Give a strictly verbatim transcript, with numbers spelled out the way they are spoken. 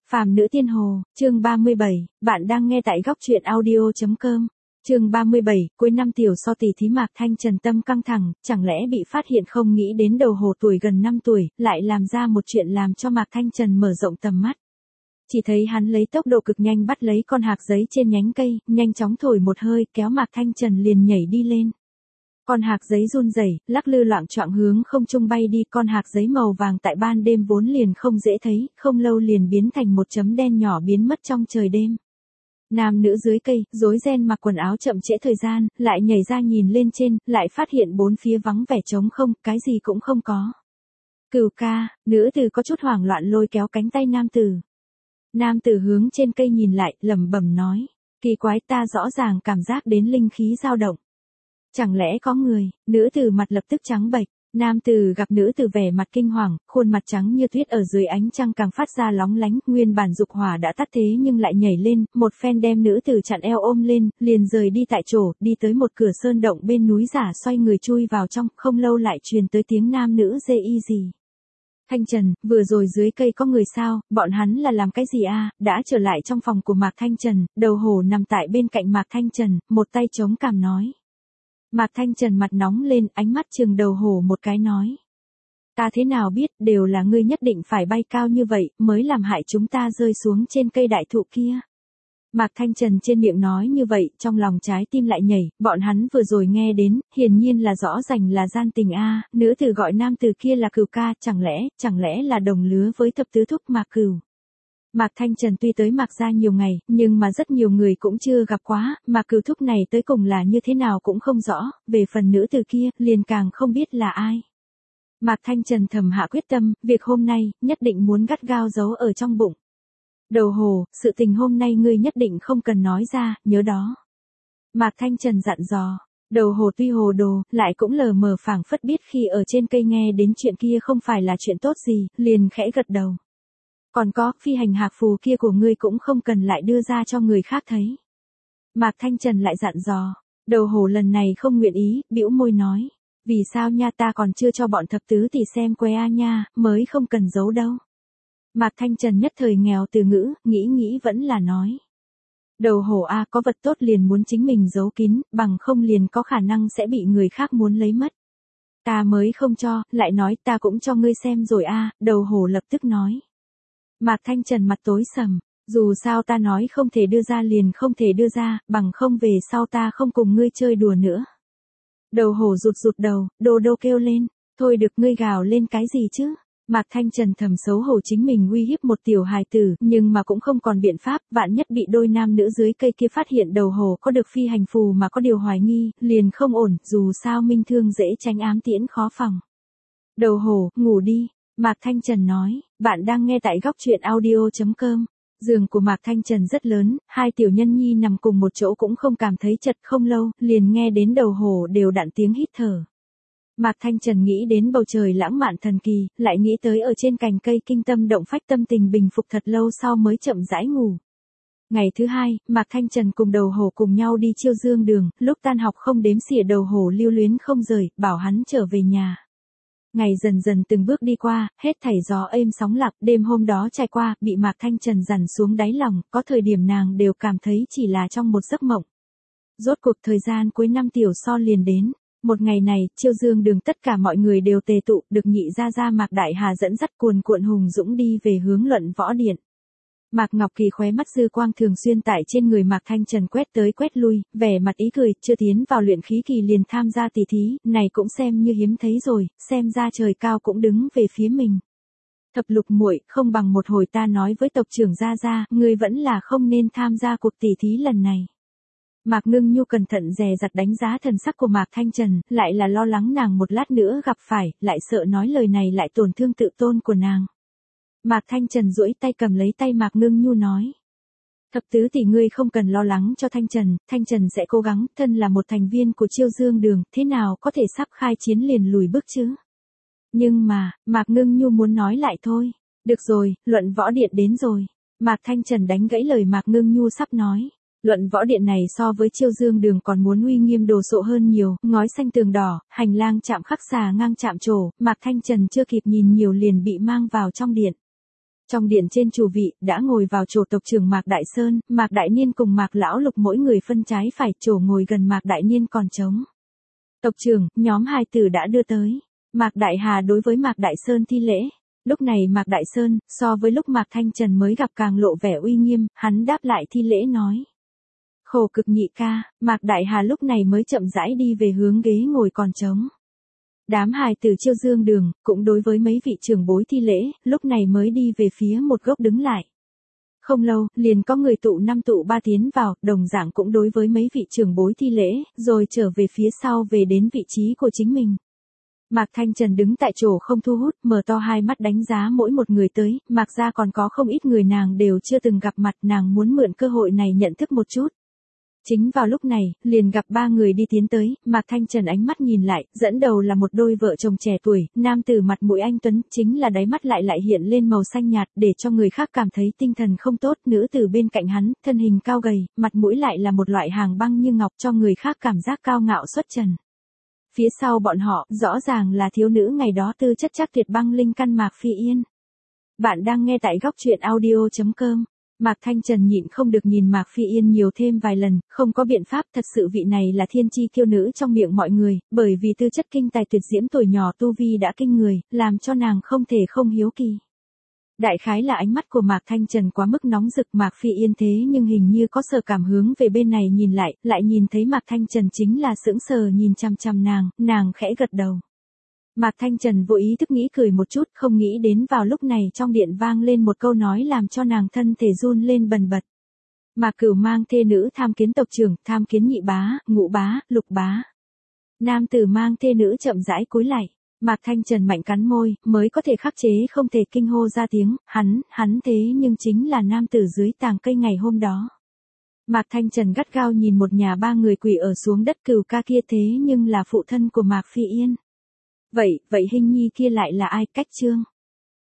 Phàm nữ tiên hồ, chương ba mươi bảy, bạn đang nghe tại góc truyện audio chấm com. Chương ba mươi bảy, cuối năm tiểu so tỷ thí Mạc Thanh Trần tâm căng thẳng, chẳng lẽ bị phát hiện không nghĩ đến đầu hồ tuổi gần năm tuổi, lại làm ra một chuyện làm cho Mạc Thanh Trần mở rộng tầm mắt. Chỉ thấy hắn lấy tốc độ cực nhanh bắt lấy con hạc giấy trên nhánh cây, nhanh chóng thổi một hơi, kéo Mạc Thanh Trần liền nhảy đi lên. Con hạc giấy run rẩy, lắc lư loạng choạng hướng không trung bay đi, con hạc giấy màu vàng tại ban đêm vốn liền không dễ thấy, không lâu liền biến thành một chấm đen nhỏ biến mất trong trời đêm. Nam nữ dưới cây, rối ren mặc quần áo chậm trễ thời gian, lại nhảy ra nhìn lên trên, lại phát hiện bốn phía vắng vẻ trống không, cái gì cũng không có. Cửu ca, nữ tử có chút hoảng loạn lôi kéo cánh tay nam tử. Nam tử hướng trên cây nhìn lại, lẩm bẩm nói, kỳ quái, ta rõ ràng cảm giác đến linh khí dao động. Chẳng lẽ có người? Nữ tử mặt lập tức trắng bệch. Nam tử gặp nữ tử vẻ mặt kinh hoàng, khuôn mặt trắng như tuyết ở dưới ánh trăng càng phát ra lóng lánh, nguyên bản dục hỏa đã tắt thế nhưng lại nhảy lên, một phen đem nữ tử chặn eo ôm lên, liền rời đi tại chỗ, đi tới một cửa sơn động bên núi giả, xoay người chui vào trong, không lâu lại truyền tới tiếng nam nữ dê y gì. Thanh Trần, vừa rồi dưới cây có người sao, bọn hắn là làm cái gì a? Đã trở lại trong phòng của Mạc Thanh Trần, đầu hổ nằm tại bên cạnh Mạc Thanh Trần, một tay chống cằm nói. Mạc Thanh Trần mặt nóng lên, ánh mắt trừng đầu hổ một cái nói. Ta thế nào biết, đều là ngươi nhất định phải bay cao như vậy, mới làm hại chúng ta rơi xuống trên cây đại thụ kia. Mạc Thanh Trần trên miệng nói như vậy, trong lòng trái tim lại nhảy, bọn hắn vừa rồi nghe đến, hiển nhiên là rõ rành là gian tình a, nữ tử gọi nam tử kia là Cửu ca, chẳng lẽ, chẳng lẽ là đồng lứa với thập tứ thúc Mạc Cửu. Mạc Thanh Trần tuy tới Mạc gia nhiều ngày, nhưng mà rất nhiều người cũng chưa gặp quá, Mạc Cửu thúc này tới cùng là như thế nào cũng không rõ, về phần nữ tử kia, liền càng không biết là ai. Mạc Thanh Trần thầm hạ quyết tâm, việc hôm nay, nhất định muốn gắt gao giấu ở trong bụng. Đầu hồ, sự tình hôm nay ngươi nhất định không cần nói ra, nhớ đó. Mạc Thanh Trần dặn dò, đầu hồ tuy hồ đồ, lại cũng lờ mờ phảng phất biết khi ở trên cây nghe đến chuyện kia không phải là chuyện tốt gì, liền khẽ gật đầu. Còn có, phi hành hạc phù kia của ngươi cũng không cần lại đưa ra cho người khác thấy. Mạc Thanh Trần lại dặn dò, đầu hổ lần này không nguyện ý, bĩu môi nói, vì sao nha, ta còn chưa cho bọn thập tứ tỷ xem que a nha, mới không cần giấu đâu. Mạc Thanh Trần nhất thời nghèo từ ngữ, nghĩ nghĩ vẫn là nói. Đầu hổ a, có vật tốt liền muốn chính mình giấu kín, bằng không liền có khả năng sẽ bị người khác muốn lấy mất. Ta mới không cho, lại nói ta cũng cho ngươi xem rồi a, đầu hổ lập tức nói. Mạc Thanh Trần mặt tối sầm, dù sao ta nói không thể đưa ra liền không thể đưa ra, bằng không về sau ta không cùng ngươi chơi đùa nữa. Đầu hổ rụt rụt đầu, đô đô kêu lên, thôi được, ngươi gào lên cái gì chứ? Mạc Thanh Trần thầm xấu hổ chính mình uy hiếp một tiểu hài tử, nhưng mà cũng không còn biện pháp, vạn nhất bị đôi nam nữ dưới cây kia phát hiện đầu hổ có được phi hành phù mà có điều hoài nghi, liền không ổn, dù sao minh thương dễ tránh ám tiễn khó phòng. Đầu hổ, ngủ đi. Mạc Thanh Trần nói, bạn đang nghe tại góc truyện audio chấm com. Giường của Mạc Thanh Trần rất lớn, hai tiểu nhân nhi nằm cùng một chỗ cũng không cảm thấy chật, không lâu, liền nghe đến đầu hổ đều đặn tiếng hít thở. Mạc Thanh Trần nghĩ đến bầu trời lãng mạn thần kỳ, lại nghĩ tới ở trên cành cây kinh tâm động phách, tâm tình bình phục thật lâu sau mới chậm rãi ngủ. Ngày thứ hai, Mạc Thanh Trần cùng đầu hổ cùng nhau đi Chiêu Dương Đường, lúc tan học không đếm xỉa đầu hổ lưu luyến không rời, bảo hắn trở về nhà. Ngày dần dần từng bước đi qua, hết thảy gió êm sóng lặng, đêm hôm đó trải qua, bị Mạc Thanh Trần dằn xuống đáy lòng, có thời điểm nàng đều cảm thấy chỉ là trong một giấc mộng. Rốt cuộc thời gian cuối năm tiểu so liền đến, một ngày này, Chiêu Dương Đường tất cả mọi người đều tề tụ, được nhị gia gia Mạc Đại Hà dẫn dắt cuồn cuộn hùng dũng đi về hướng Luận Võ Điện. Mạc Ngọc Kỳ khóe mắt dư quang thường xuyên tại trên người Mạc Thanh Trần quét tới quét lui, vẻ mặt ý cười, chưa tiến vào luyện khí kỳ liền tham gia tỷ thí, này cũng xem như hiếm thấy rồi, xem ra trời cao cũng đứng về phía mình. Thập Lục muội, không bằng một hồi ta nói với tộc trưởng gia gia, ngươi vẫn là không nên tham gia cuộc tỷ thí lần này. Mạc Ngưng Nhu cẩn thận dè dặt đánh giá thần sắc của Mạc Thanh Trần, lại là lo lắng nàng một lát nữa gặp phải, lại sợ nói lời này lại tổn thương tự tôn của nàng. Mạc Thanh Trần duỗi tay cầm lấy tay Mạc Ngưng Nhu nói. Thập tứ tỷ ngươi không cần lo lắng cho Thanh Trần, Thanh Trần sẽ cố gắng, thân là một thành viên của Chiêu Dương Đường, thế nào có thể sắp khai chiến liền lùi bước chứ? Nhưng mà, Mạc Ngưng Nhu muốn nói lại thôi. Được rồi, Luận Võ Điện đến rồi. Mạc Thanh Trần đánh gãy lời Mạc Ngưng Nhu sắp nói. Luận Võ Điện này so với Chiêu Dương Đường còn muốn uy nghiêm đồ sộ hơn nhiều, ngói xanh tường đỏ, hành lang chạm khắc xà ngang chạm trổ, Mạc Thanh Trần chưa kịp nhìn nhiều liền bị mang vào trong điện. Trong điện trên chủ vị, đã ngồi vào chỗ tộc trưởng Mạc Đại Sơn, Mạc Đại Niên cùng Mạc Lão Lục mỗi người phân trái phải, chỗ ngồi gần Mạc Đại Niên còn trống. Tộc trưởng, nhóm hài tử đã đưa tới. Mạc Đại Hà đối với Mạc Đại Sơn thi lễ. Lúc này Mạc Đại Sơn, so với lúc Mạc Thanh Trần mới gặp càng lộ vẻ uy nghiêm, hắn đáp lại thi lễ nói. Khổ cực nhị ca, Mạc Đại Hà lúc này mới chậm rãi đi về hướng ghế ngồi còn trống. Đám hài tử Chiêu Dương Đường, cũng đối với mấy vị trưởng bối thi lễ, lúc này mới đi về phía một gốc đứng lại. Không lâu, liền có người tụ năm tụ ba tiến vào, đồng dạng cũng đối với mấy vị trưởng bối thi lễ, rồi trở về phía sau về đến vị trí của chính mình. Mạc Thanh Trần đứng tại chỗ không thu hút, mở to hai mắt đánh giá mỗi một người tới, Mạc gia còn có không ít người nàng đều chưa từng gặp mặt, nàng muốn mượn cơ hội này nhận thức một chút. Chính vào lúc này, liền gặp ba người đi tiến tới, Mạc Thanh Trần ánh mắt nhìn lại, dẫn đầu là một đôi vợ chồng trẻ tuổi, nam tử mặt mũi anh tuấn, chính là đáy mắt lại lại hiện lên màu xanh nhạt, để cho người khác cảm thấy tinh thần không tốt, nữ tử bên cạnh hắn, thân hình cao gầy, mặt mũi lại là một loại hàng băng như ngọc cho người khác cảm giác cao ngạo xuất trần. Phía sau bọn họ, rõ ràng là thiếu nữ ngày đó tư chất chắc tuyệt băng linh căn Mạc Phi Yên. Bạn đang nghe tại góc truyện audio chấm com. Mạc Thanh Trần nhịn không được nhìn Mạc Phi Yên nhiều thêm vài lần, không có biện pháp, thật sự vị này là thiên chi kiêu nữ trong miệng mọi người, bởi vì tư chất kinh tài tuyệt diễm tuổi nhỏ tu vi đã kinh người, làm cho nàng không thể không hiếu kỳ. Đại khái là ánh mắt của Mạc Thanh Trần quá mức nóng rực, Mạc Phi Yên thế nhưng hình như có sở cảm hướng về bên này nhìn lại, lại nhìn thấy Mạc Thanh Trần chính là sững sờ nhìn chằm chằm nàng, nàng khẽ gật đầu. Mạc Thanh Trần vô ý thức nghĩ cười một chút, không nghĩ đến vào lúc này trong điện vang lên một câu nói làm cho nàng thân thể run lên bần bật. Mạc Cửu mang thê nữ tham kiến tộc trưởng, tham kiến nhị bá, ngũ bá, lục bá. Nam tử mang thê nữ chậm rãi cúi lạy. Mạc Thanh Trần mạnh cắn môi, mới có thể khắc chế không thể kinh hô ra tiếng, hắn, hắn thế nhưng chính là nam tử dưới tàng cây ngày hôm đó. Mạc Thanh Trần gắt gao nhìn một nhà ba người quỳ ở xuống đất Cửu ca kia thế nhưng là phụ thân của Mạc Phi Yên. Vậy, vậy hình nhi kia lại là ai? Cách Trương.